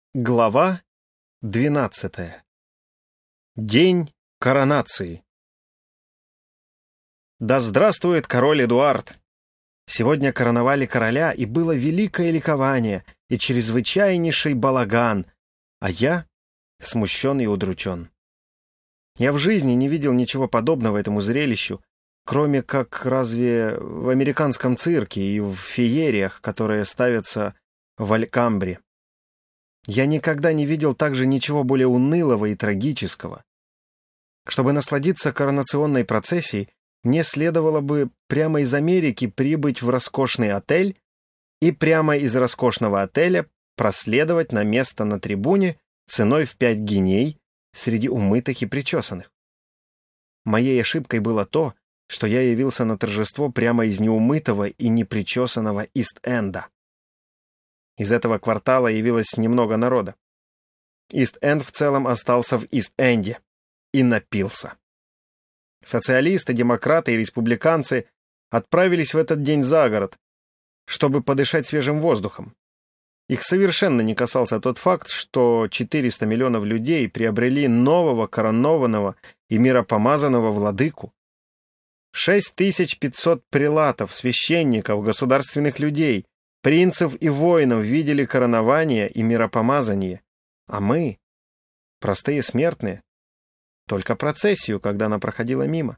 Глава 12. День коронации. Да здравствует король Эдуард! Сегодня короновали короля, и было великое ликование и чрезвычайнейший балаган, а я смущен и удручен. Я в жизни не видел ничего подобного этому зрелищу, кроме как разве в американском цирке и в феериях, которые ставятся в Алькамбре. Я никогда не видел также ничего более унылого и трагического. Чтобы насладиться коронационной процессией, мне следовало бы прямо из Америки прибыть в роскошный отель и прямо из роскошного отеля проследовать на место на трибуне ценой в 5 гиней среди умытых и причесанных. Моей ошибкой было то, что я явился на торжество прямо из неумытого и непричесанного Ист-Энда. Из этого квартала явилось немного народа. Ист-Энд в целом остался в Ист-Энде и напился. Социалисты, демократы и республиканцы отправились в этот день за город, чтобы подышать свежим воздухом. Их совершенно не касался тот факт, что 400 миллионов людей приобрели нового коронованного и миропомазанного владыку. 6500 прелатов, священников, государственных людей, принцев и воинов видели коронование и миропомазание, а мы, простые смертные, только процессию, когда она проходила мимо.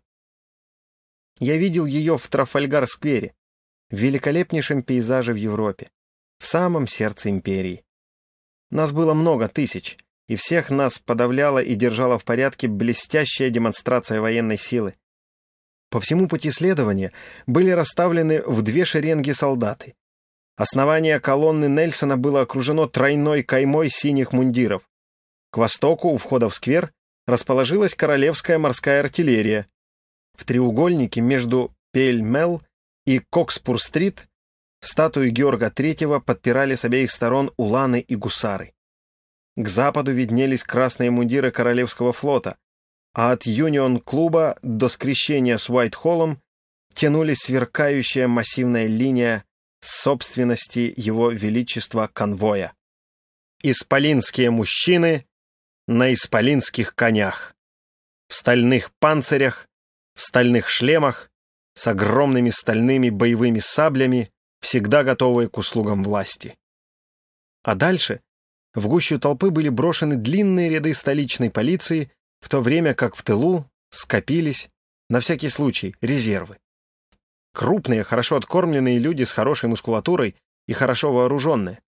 Я видел ее в Трафальгар-сквере, в великолепнейшем пейзаже в Европе, в самом сердце империи. Нас было много тысяч, и всех нас подавляла и держала в порядке блестящая демонстрация военной силы. По всему пути следования были расставлены в 2 шеренги солдаты. Основание колонны Нельсона было окружено тройной каймой синих мундиров. К востоку, у входа в сквер, расположилась королевская морская артиллерия. В треугольнике между Пель-Мелл и Кокспур-стрит статую Георга III подпирали с обеих сторон уланы и гусары. К западу виднелись красные мундиры Королевского флота, а от Юнион-клуба до скрещения с Уайт-Холлом тянулись сверкающая массивная линия собственности Его Величества конвоя. Исполинские мужчины на исполинских конях, в стальных панцирях, в стальных шлемах, с огромными стальными боевыми саблями, всегда готовые к услугам власти. А дальше в гущу толпы были брошены длинные ряды столичной полиции, в то время как в тылу скопились, на всякий случай, резервы. Крупные, хорошо откормленные люди с хорошей мускулатурой и хорошо вооруженные.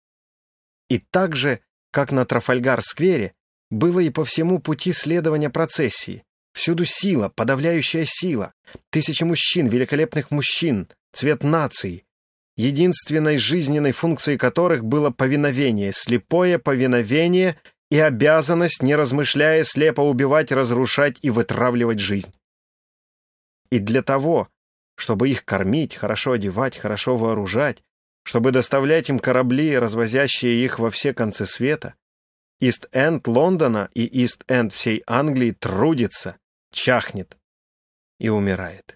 И так же, как на Трафальгар-сквере, было и по всему пути следования процессии. Всюду сила, подавляющая сила, тысячи мужчин, великолепных мужчин, цвет нации, единственной жизненной функцией которых было повиновение, слепое повиновение и обязанность, не размышляя, слепо убивать, разрушать и вытравливать жизнь. И для того, чтобы их кормить, хорошо одевать, хорошо вооружать, чтобы доставлять им корабли, развозящие их во все концы света, Ист-Энд Лондона и Ист-Энд всей Англии трудится, чахнет и умирает.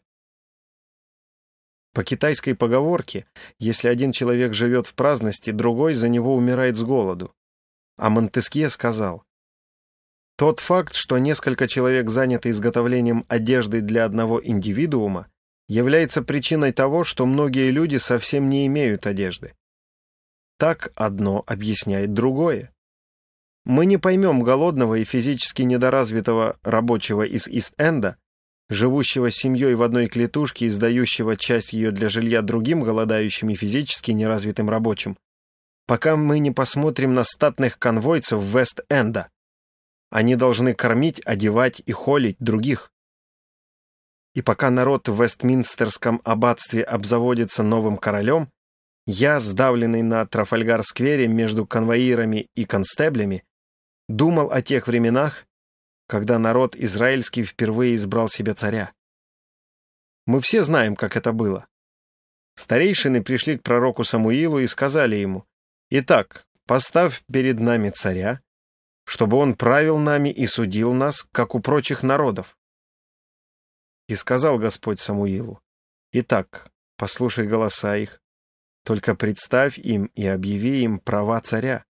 По китайской поговорке, если один человек живет в праздности, другой за него умирает с голоду. А Монтескье сказал: «Тот факт, что несколько человек заняты изготовлением одежды для одного индивидуума, является причиной того, что многие люди совсем не имеют одежды. Так одно объясняет другое. Мы не поймем голодного и физически недоразвитого рабочего из Ист-Энда, живущего с семьей в одной клетушке и сдающего часть ее для жилья другим голодающим и физически неразвитым рабочим, пока мы не посмотрим на статных конвойцев Вест-Энда. Они должны кормить, одевать и холить других. И пока народ в Вестминстерском аббатстве обзаводится новым королем, я, сдавленный на Трафальгар-сквере между конвоирами и констеблями, думал о тех временах, когда народ израильский впервые избрал себе царя. Мы все знаем, как это было. Старейшины пришли к пророку Самуилу и сказали ему: «Итак, поставь перед нами царя, чтобы он правил нами и судил нас, как у прочих народов». И сказал Господь Самуилу: «Итак, послушай голоса их, только представь им и объяви им права царя,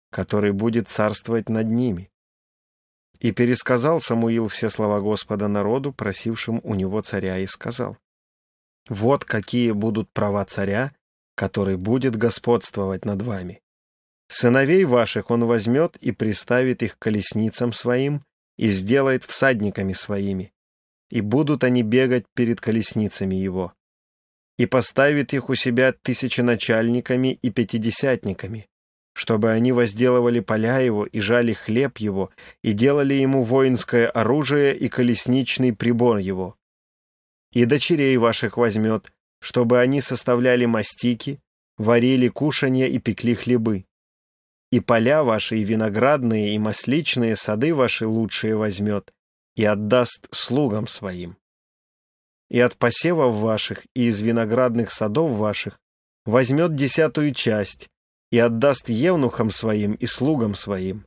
который будет царствовать над ними». И пересказал Самуил все слова Господа народу, просившим у него царя, и сказал: «Вот какие будут права царя, который будет господствовать над вами. Сыновей ваших он возьмет и приставит их к колесницам своим и сделает всадниками своими, и будут они бегать перед колесницами его. И поставит их у себя тысяченачальниками и пятидесятниками, чтобы они возделывали поля его и жали хлеб его, и делали ему воинское оружие и колесничный прибор его. И дочерей ваших возьмет, чтобы они составляли мастики, варили кушанья и пекли хлебы. И поля ваши, и виноградные, и масличные сады ваши лучшие возьмет, и отдаст слугам своим. И от посевов ваших и из виноградных садов ваших возьмет 10 часть, и отдаст евнухам своим и слугам своим.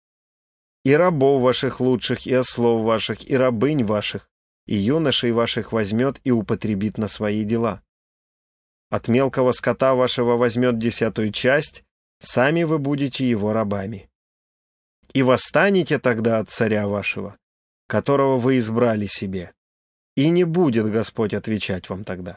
И рабов ваших лучших, и ослов ваших, и рабынь ваших, и юношей ваших возьмет и употребит на свои дела. От мелкого скота вашего возьмет 10 часть, сами вы будете его рабами. И восстанете тогда от царя вашего, которого вы избрали себе, и не будет Господь отвечать вам тогда».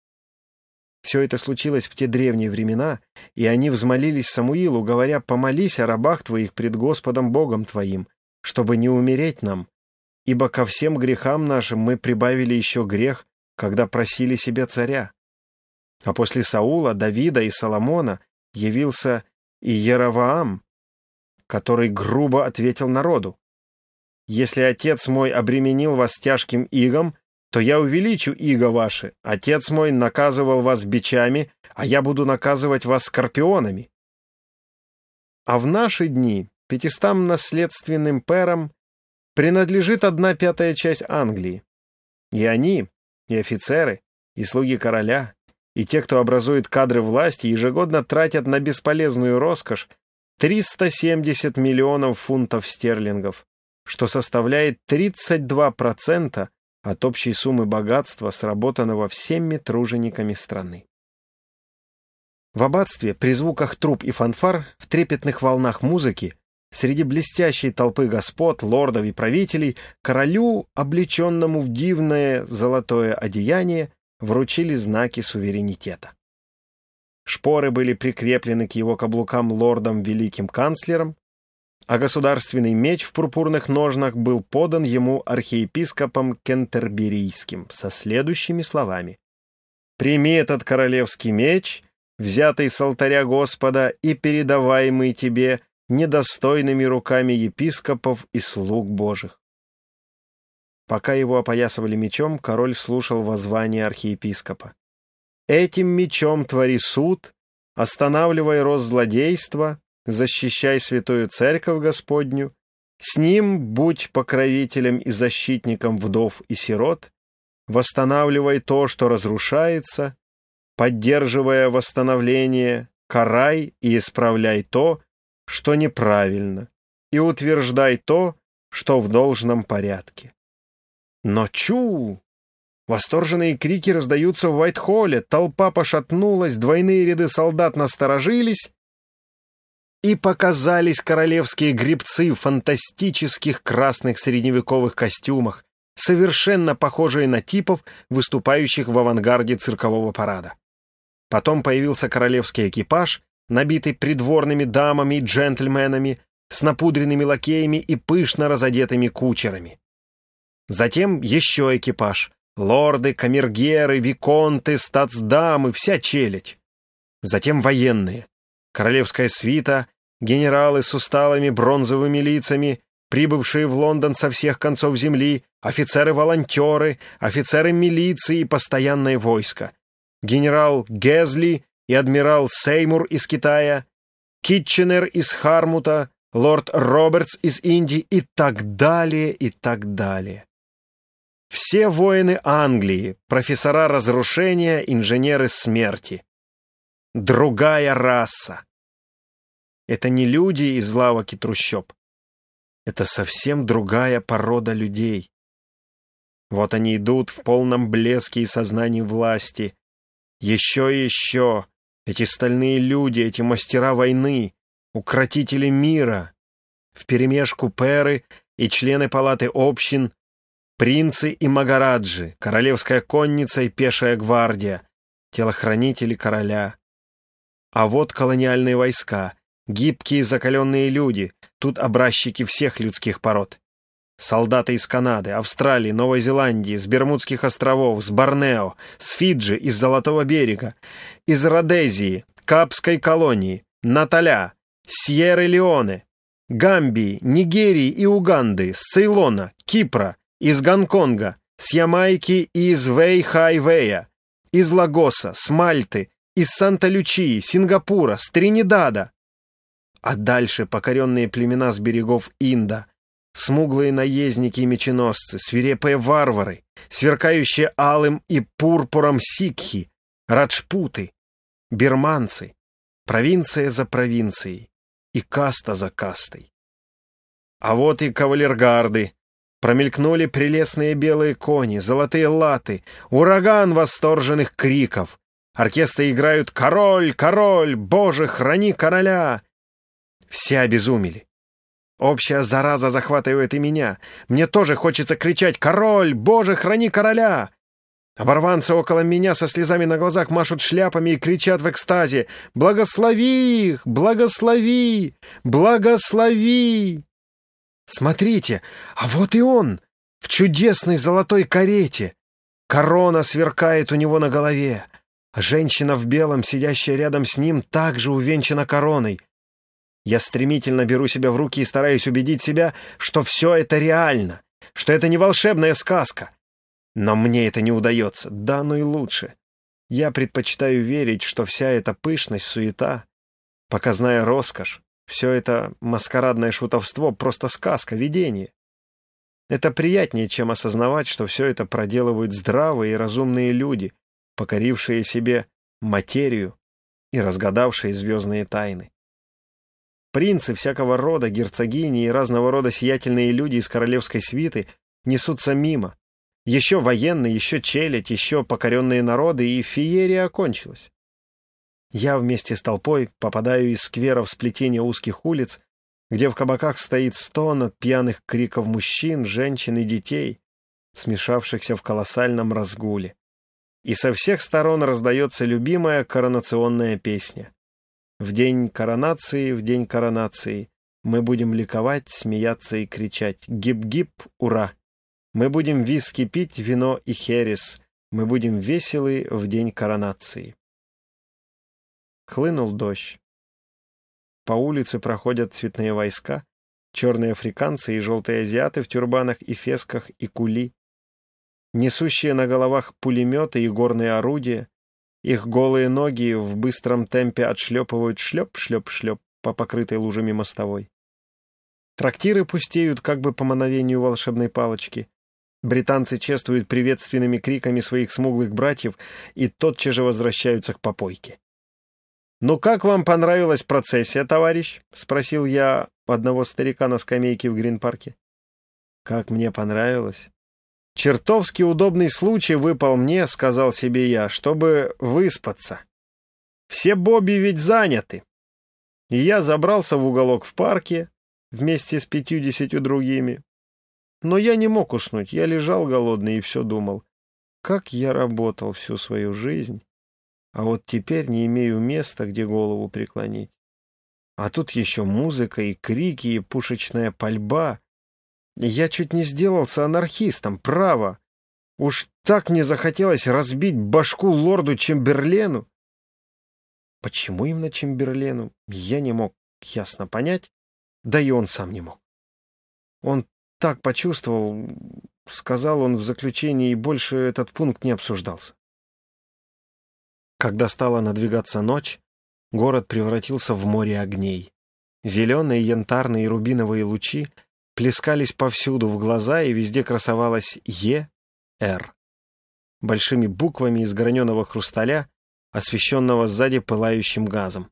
Все это случилось в те древние времена, и они взмолились Самуилу, говоря: «Помолись о рабах твоих пред Господом Богом твоим, чтобы не умереть нам, ибо ко всем грехам нашим мы прибавили еще грех, когда просили себе царя». А после Саула, Давида и Соломона явился и Яровоам, который грубо ответил народу: «Если отец мой обременил вас тяжким игом, то я увеличу иго ваши. Отец мой наказывал вас бичами, а я буду наказывать вас скорпионами». А в наши дни 500 наследственным пэрам принадлежит 1/5 часть Англии. И они, и офицеры, и слуги короля, и те, кто образует кадры власти, ежегодно тратят на бесполезную роскошь 370 миллионов фунтов стерлингов, что составляет 32% от общей суммы богатства, сработанного всеми тружениками страны. В аббатстве при звуках труб и фанфар, в трепетных волнах музыки, среди блестящей толпы господ, лордов и правителей, королю, облеченному в дивное золотое одеяние, вручили знаки суверенитета. Шпоры были прикреплены к его каблукам лордом великим канцлером, а государственный меч в пурпурных ножнах был подан ему архиепископом Кентерберийским со следующими словами: «Прими этот королевский меч, взятый с алтаря Господа и передаваемый тебе недостойными руками епископов и слуг Божьих». Пока его опоясывали мечом, король слушал воззвание архиепископа: «Этим мечом твори суд, останавливай рост злодейства, защищай святую церковь Господню, с ним будь покровителем и защитником вдов и сирот, восстанавливай то, что разрушается, поддерживая восстановление, карай и исправляй то, что неправильно, и утверждай то, что в должном порядке». Но чу! Восторженные крики раздаются в Уайтхолле, толпа пошатнулась, двойные ряды солдат насторожились, и показались королевские гребцы в фантастических красных средневековых костюмах, совершенно похожие на типов, выступающих в авангарде циркового парада. Потом появился королевский экипаж, набитый придворными дамами и джентльменами, с напудренными лакеями и пышно разодетыми кучерами. Затем еще экипаж — лорды, камергеры, виконты, статсдамы, вся челядь. Затем военные, королевская свита, генералы с усталыми бронзовыми лицами, прибывшие в Лондон со всех концов земли, офицеры-волонтеры, офицеры милиции и постоянное войско, генерал Гезли и адмирал Сеймур из Китая, Китченер из Хармута, лорд Робертс из Индии и так далее, и так далее. Все воины Англии, профессора разрушения, инженеры смерти. Другая раса. Это не люди из лавок и трущоб. Это совсем другая порода людей. Вот они идут в полном блеске и сознании власти. Еще и еще. Эти стальные люди, эти мастера войны. укротители мира, вперемешку пэры и члены палаты общин, принцы и магараджи, королевская конница и пешая гвардия, телохранители короля. А вот колониальные войска, гибкие закаленные люди, тут образчики всех людских пород. Солдаты из Канады, Австралии, Новой Зеландии, с Бермудских островов, с Борнео, с Фиджи, из Золотого берега, из Родезии, Капской колонии, Наталя, Сьерра-Леоне, Гамбии, Нигерии и Уганды, с Цейлона, Кипра, из Гонконга, с Ямайки и из Вэй-Хай-Вэя, из Лагоса, с Мальты, из Санта-Лючии, Сингапура, с Тринидада. А дальше покоренные племена с берегов Инда, смуглые наездники и меченосцы, свирепые варвары, сверкающие алым и пурпуром сикхи, раджпуты, бирманцы, провинция за провинцией и каста за кастой. А вот и кавалергарды. Промелькнули прелестные белые кони, золотые латы, ураган восторженных криков. Оркестры играют «Король! Король! Боже, храни короля!» Все обезумели. Общая зараза захватывает и меня. Мне тоже хочется кричать «Король! Боже, храни короля!» Оборванцы около меня со слезами на глазах машут шляпами и кричат в экстазе «Благослови их! Благослови! Благослови!» Смотрите, а вот и он, в чудесной золотой карете. Корона сверкает у него на голове. Женщина в белом, сидящая рядом с ним, также увенчана короной. Я стремительно беру себя в руки и стараюсь убедить себя, что все это реально, что это не волшебная сказка. Но мне это не удается, да, ну и лучше. Я предпочитаю верить, что вся эта пышность, суета, показная роскошь, все это маскарадное шутовство — просто сказка, видение. Это приятнее, чем осознавать, что все это проделывают здравые и разумные люди, покорившие себе материю и разгадавшие звездные тайны. Принцы всякого рода, герцогини и разного рода сиятельные люди из королевской свиты несутся мимо. Еще военные, еще челядь, еще покоренные народы, и феерия окончилась. Я вместе с толпой попадаю из сквера в сплетение узких улиц, где в кабаках стоит стон от пьяных криков мужчин, женщин и детей, смешавшихся в колоссальном разгуле. И со всех сторон раздается любимая коронационная песня. В день коронации мы будем ликовать, смеяться и кричать «Гип-гип, ура!» Мы будем виски пить, вино и херес, мы будем веселы в день коронации. Хлынул дождь. По улице проходят цветные войска, черные африканцы и желтые азиаты в тюрбанах и фесках и кули, несущие на головах пулеметы и горные орудия. Их голые ноги в быстром темпе отшлепывают шлеп-шлеп-шлеп по покрытой лужами мостовой. Трактиры пустеют как бы по мановению волшебной палочки. Британцы чествуют приветственными криками своих смуглых братьев и тотчас же возвращаются к попойке. «Ну как вам понравилась процессия, товарищ?» — спросил я одного старика на скамейке в Грин-парке. «Как мне понравилось!» «Чертовски удобный случай выпал мне, — сказал себе я, — чтобы выспаться. Все бобби ведь заняты». И я забрался в уголок в парке вместе с 50 другими. Но я не мог уснуть, я лежал голодный и все думал, как я работал всю свою жизнь, а вот теперь не имею места, где голову преклонить. А тут еще музыка и крики, и пушечная пальба. Я чуть не сделался анархистом, право. Уж так мне захотелось разбить башку лорду Чемберлену. Почему именно Чемберлену, я не мог ясно понять, да и он сам не мог. Он так почувствовал, сказал он в заключении, и больше этот пункт не обсуждался. Когда стала надвигаться ночь, город превратился в море огней. Зеленые, янтарные и рубиновые лучи плескались повсюду в глаза, и везде красовалось «Е.Р.» большими буквами из граненого хрусталя, освещенного сзади пылающим газом.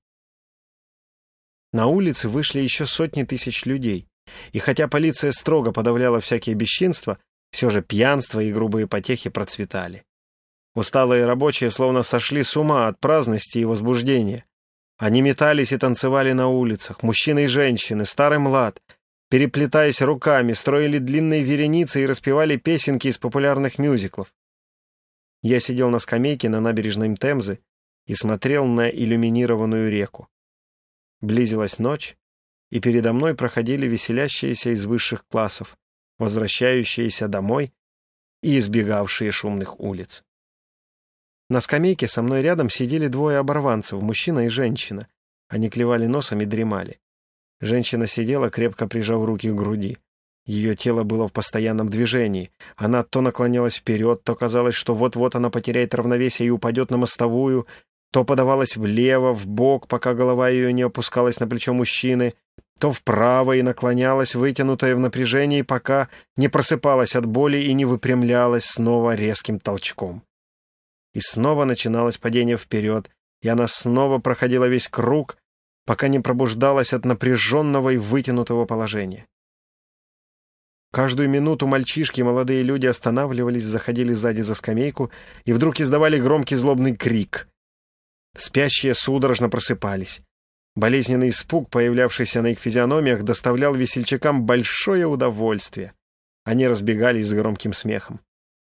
На улице вышли еще сотни тысяч людей, и хотя полиция строго подавляла всякие бесчинства, все же пьянство и грубые потехи процветали. Усталые рабочие словно сошли с ума от праздности и возбуждения. Они метались и танцевали на улицах, мужчины и женщины, старый млад, переплетаясь руками, строили длинные вереницы и распевали песенки из популярных мюзиклов. Я сидел на скамейке на набережной Темзы и смотрел на иллюминированную реку. Близилась ночь, и передо мной проходили веселящиеся из высших классов, возвращающиеся домой и избегавшие шумных улиц. На скамейке со мной рядом сидели двое оборванцев, мужчина и женщина. Они клевали носом и дремали. Женщина сидела, крепко прижав руки к груди. Ее тело было в постоянном движении. Она то наклонялась вперед, то казалось, что вот-вот она потеряет равновесие и упадет на мостовую, то подавалась влево, вбок, пока голова ее не опускалась на плечо мужчины, то вправо и наклонялась, вытянутая в напряжении, пока не просыпалась от боли и не выпрямлялась снова резким толчком. И снова начиналось падение вперед, и она снова проходила весь круг, пока не пробуждалась от напряженного и вытянутого положения. Каждую минуту мальчишки и молодые люди останавливались, заходили сзади за скамейку и вдруг издавали громкий злобный крик. Спящие судорожно просыпались. Болезненный испуг, появлявшийся на их физиономиях, доставлял весельчакам большое удовольствие. Они разбегались с громким смехом.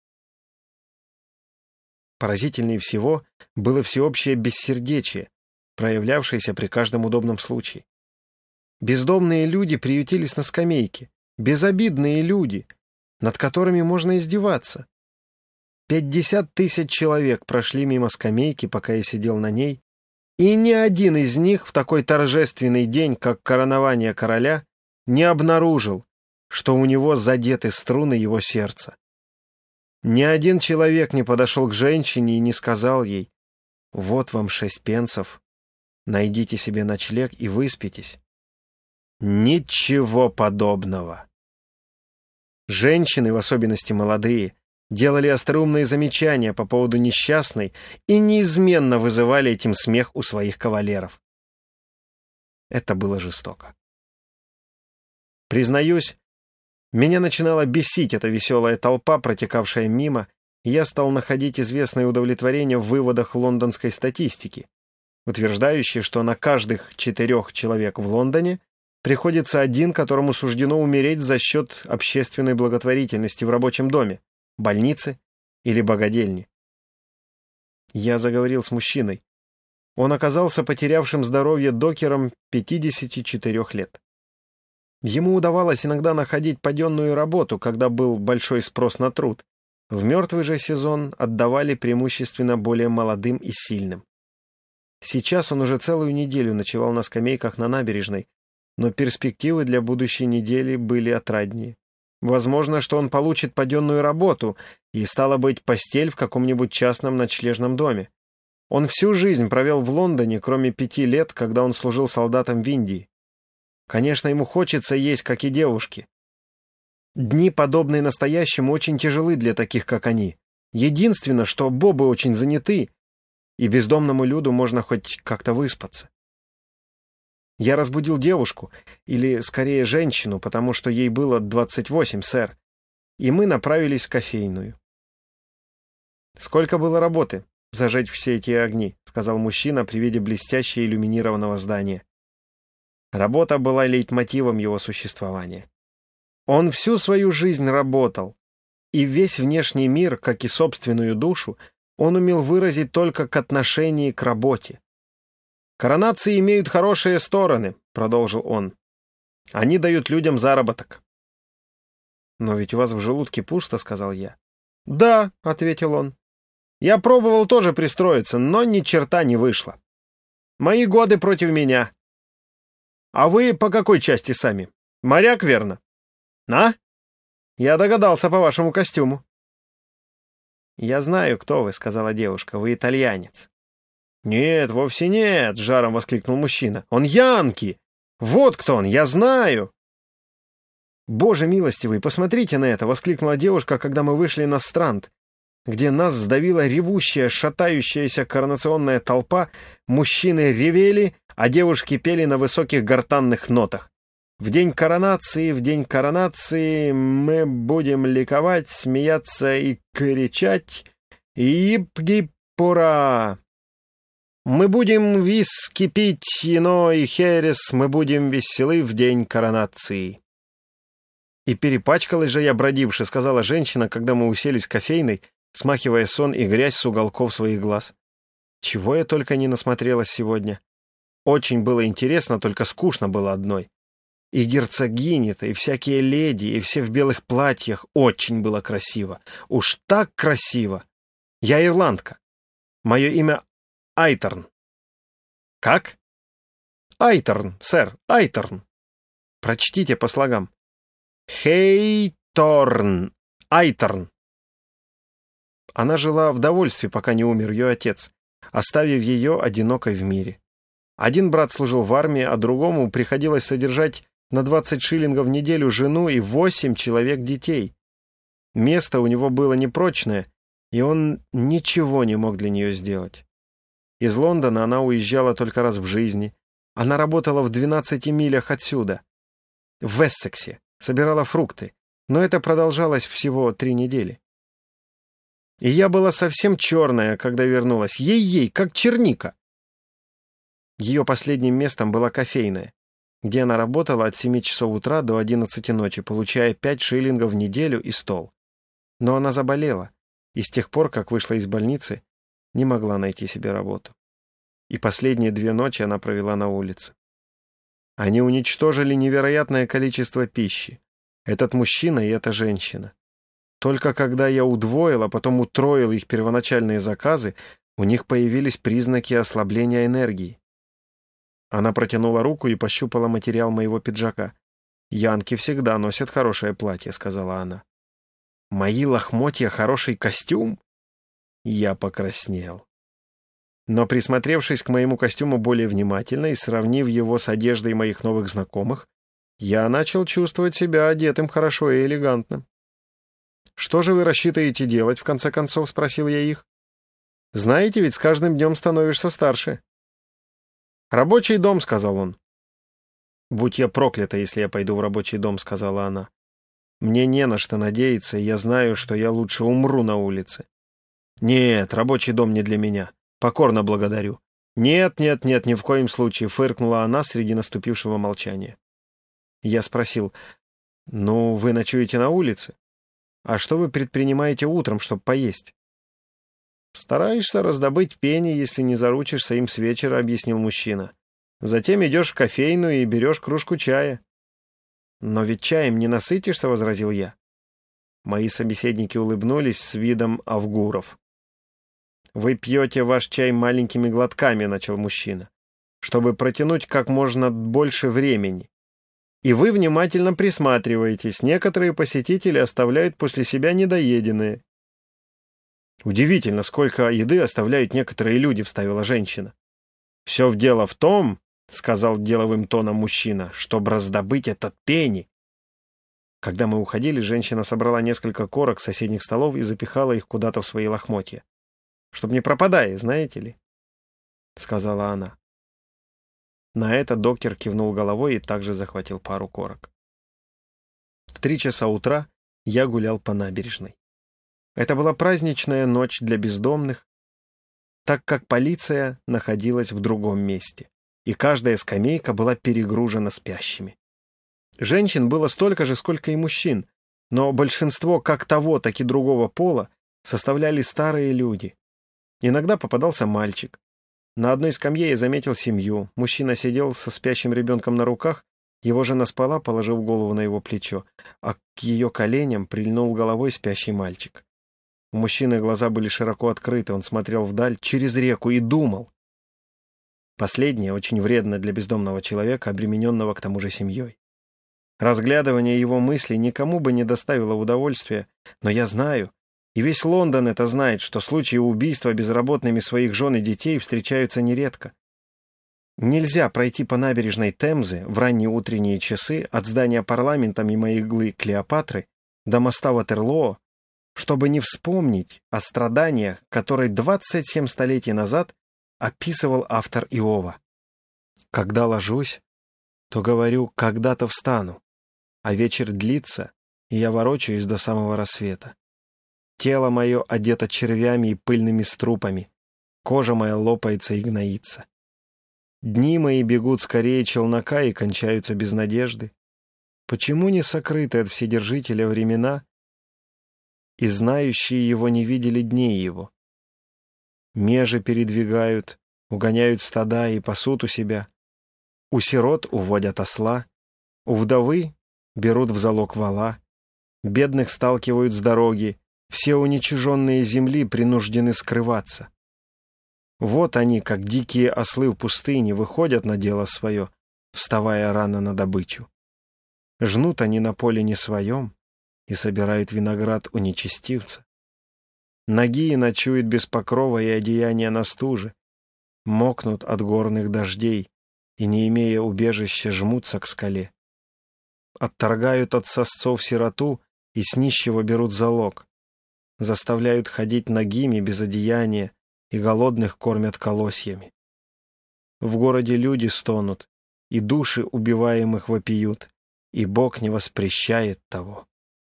Поразительнее всего было всеобщее бессердечие, проявлявшееся при каждом удобном случае. Бездомные люди приютились на скамейке, безобидные люди, над которыми можно издеваться. 50 тысяч человек прошли мимо скамейки, пока я сидел на ней, и ни один из них в такой торжественный день, как коронование короля, не обнаружил, что у него задеты струны его сердца. Ни один человек не подошел к женщине и не сказал ей: «Вот вам 6 пенсов, найдите себе ночлег и выспитесь». Ничего подобного. Женщины, в особенности молодые, делали остроумные замечания по поводу несчастной и неизменно вызывали этим смех у своих кавалеров. Это было жестоко. Признаюсь, меня начинала бесить эта веселая толпа, протекавшая мимо, и я стал находить известное удовлетворение в выводах лондонской статистики, утверждающей, что на каждых 4 человек в Лондоне приходится 1, которому суждено умереть за счет общественной благотворительности в рабочем доме, больнице или богадельне. Я заговорил с мужчиной. Он оказался потерявшим здоровье докером 54 лет. Ему удавалось иногда находить паденную работу, когда был большой спрос на труд. В мертвый же сезон отдавали преимущественно более молодым и сильным. Сейчас он уже целую неделю ночевал на скамейках на набережной, но перспективы для будущей недели были отраднее. Возможно, что он получит паденную работу и, стало быть, постель в каком-нибудь частном ночлежном доме. Он всю жизнь провел в Лондоне, кроме 5 лет, когда он служил солдатом в Индии. Конечно, ему хочется есть, как и девушки. Дни, подобные настоящему, очень тяжелы для таких, как они. Единственное, что бобы очень заняты, и бездомному люду можно хоть как-то выспаться. Я разбудил девушку, или, скорее, женщину, потому что ей было 28, сэр, и мы направились в кофейную. «Сколько было работы зажечь все эти огни?» — сказал мужчина при виде блестяще иллюминированного здания. Работа была лейтмотивом его существования. Он всю свою жизнь работал, и весь внешний мир, как и собственную душу, он умел выразить только к отношению к работе. «Коронации имеют хорошие стороны», — продолжил он. «Они дают людям заработок». «Но ведь у вас в желудке пусто», — сказал я. «Да», — ответил он. «Я пробовал тоже пристроиться, но ни черта не вышло. Мои годы против меня. А вы по какой части сами? Моряк, верно? А? Я догадался по вашему костюму». «Я знаю, кто вы», — сказала девушка. «Вы итальянец». «Нет, вовсе нет», — с жаром воскликнул мужчина. «Он янки! Вот кто он, я знаю!» «Боже милостивый, посмотрите на это!» — воскликнула девушка, когда мы вышли на Странд, где нас сдавила ревущая, шатающаяся коронационная толпа. Мужчины ревели, а девушки пели на высоких гортанных нотах. В день коронации мы будем ликовать, смеяться и кричать «Ип-гип-ура!» Мы будем виски пить, вино и херес, мы будем веселы в день коронации. И перепачкалась же я, бродивши, сказала женщина, когда мы уселись в кофейной, смахивая сон и грязь с уголков своих глаз. Чего я только не насмотрелась сегодня. Очень было интересно, только скучно было одной. И герцогини-то, и всякие леди, и все в белых платьях. Очень было красиво. Уж так красиво. Я ирландка. Мое имя Айтерн. Как? Айтерн, сэр, Айтерн. Прочтите по слогам. Хейторн. Айтерн. Она жила в довольстве, пока не умер ее отец, оставив ее одинокой в мире. Один брат служил в армии, а другому приходилось содержать на 20 шиллингов в неделю жену и 8 человек детей. Место у него было непрочное, и он ничего не мог для нее сделать. Из Лондона она уезжала только раз в жизни. Она работала в 12 милях отсюда, в Эссексе, собирала фрукты, но это продолжалось всего 3 недели. И я была совсем черная, когда вернулась, ей-ей, как черника. Ее последним местом была кофейная, где она работала от 7 часов утра до 11 ночи, получая 5 шиллингов в неделю и стол. Но она заболела, и с тех пор, как вышла из больницы, не могла найти себе работу. И последние 2 ночи она провела на улице. Они уничтожили невероятное количество пищи. Этот мужчина и эта женщина. Только когда я удвоил, а потом утроил их первоначальные заказы, у них появились признаки ослабления энергии. Она протянула руку и пощупала материал моего пиджака. «Янки всегда носят хорошее платье», — сказала она. «Мои лохмотья — хороший костюм?» Я покраснел. Но, присмотревшись к моему костюму более внимательно и сравнив его с одеждой моих новых знакомых, я начал чувствовать себя одетым хорошо и элегантно. «Что же вы рассчитываете делать, в конце концов?» — спросил я их. «Знаете, ведь с каждым днем становишься старше». «Рабочий дом», — сказал он. «Будь я проклята, если я пойду в рабочий дом», — сказала она. «Мне не на что надеяться, и я знаю, что я лучше умру на улице». «Нет, рабочий дом не для меня. Покорно благодарю». «Нет, нет, нет, ни в коем случае», — фыркнула она среди наступившего молчания. Я спросил, «Ну, вы ночуете на улице? А что вы предпринимаете утром, чтобы поесть?» «Стараешься раздобыть пени, если не заручишься им с вечера», — объяснил мужчина. «Затем идешь в кофейную и берешь кружку чая». «Но ведь чаем не насытишься», — возразил я. Мои собеседники улыбнулись с видом авгуров. «Вы пьете ваш чай маленькими глотками», — начал мужчина, «чтобы протянуть как можно больше времени. И вы внимательно присматриваетесь. Некоторые посетители оставляют после себя недоеденные». «Удивительно, сколько еды оставляют некоторые люди», — вставила женщина. «Все дело в том, — сказал деловым тоном мужчина, — чтобы раздобыть этот пенни». Когда мы уходили, женщина собрала несколько корок с соседних столов и запихала их куда-то в свои лохмотья. «Чтоб не пропадая, знаете ли», — сказала она. На это доктор кивнул головой и также захватил пару корок. В 3 часа утра я гулял по набережной. Это была праздничная ночь для бездомных, так как полиция находилась в другом месте, и каждая скамейка была перегружена спящими. Женщин было столько же, сколько и мужчин, но большинство как того, так и другого пола составляли старые люди. Иногда попадался мальчик. На одной скамье я заметил семью. Мужчина сидел со спящим ребенком на руках, его жена спала, положив голову на его плечо, а к ее коленям прильнул головой спящий мальчик. У мужчины глаза были широко открыты, он смотрел вдаль, через реку, и думал. Последнее очень вредно для бездомного человека, обремененного к тому же семьей. Разглядывание его мыслей никому бы не доставило удовольствия, но я знаю, и весь Лондон это знает, что случаи убийства безработными своих жен и детей встречаются нередко. Нельзя пройти по набережной Темзы в ранние утренние часы от здания парламента мимо иглы Клеопатры до моста Ватерлоо, чтобы не вспомнить о страданиях, которые 27 столетий назад описывал автор Иова. Когда ложусь, то говорю, когда-то встану, а вечер длится, и я ворочаюсь до самого рассвета. Тело мое одето червями и пыльными струпами, кожа моя лопается и гноится. Дни мои бегут скорее челнока и кончаются без надежды. Почему не сокрыты от Вседержителя времена, и знающие его не видели дней его? Межи передвигают, угоняют стада и пасут у себя. У сирот уводят осла, у вдовы берут в залог вола, бедных сталкивают с дороги, все уничиженные земли принуждены скрываться. Вот они, как дикие ослы в пустыне, выходят на дело свое, вставая рано на добычу. Жнут они на поле не своем и собирают виноград у нечестивца. Ноги ночуют без покрова и одеяния на стуже, мокнут от горных дождей и, не имея убежища, жмутся к скале. Отторгают от сосцов сироту и с нищего берут залог, заставляют ходить нагими без одеяния и голодных кормят колосьями. В городе люди стонут, и души убиваемых вопиют, и Бог не воспрещает того.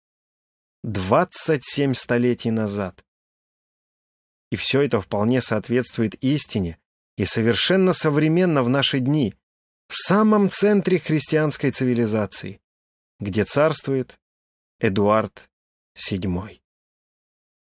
27 столетий назад. И все это вполне соответствует истине и совершенно современно в наши дни, в самом центре христианской цивилизации, где царствует Эдуард VII.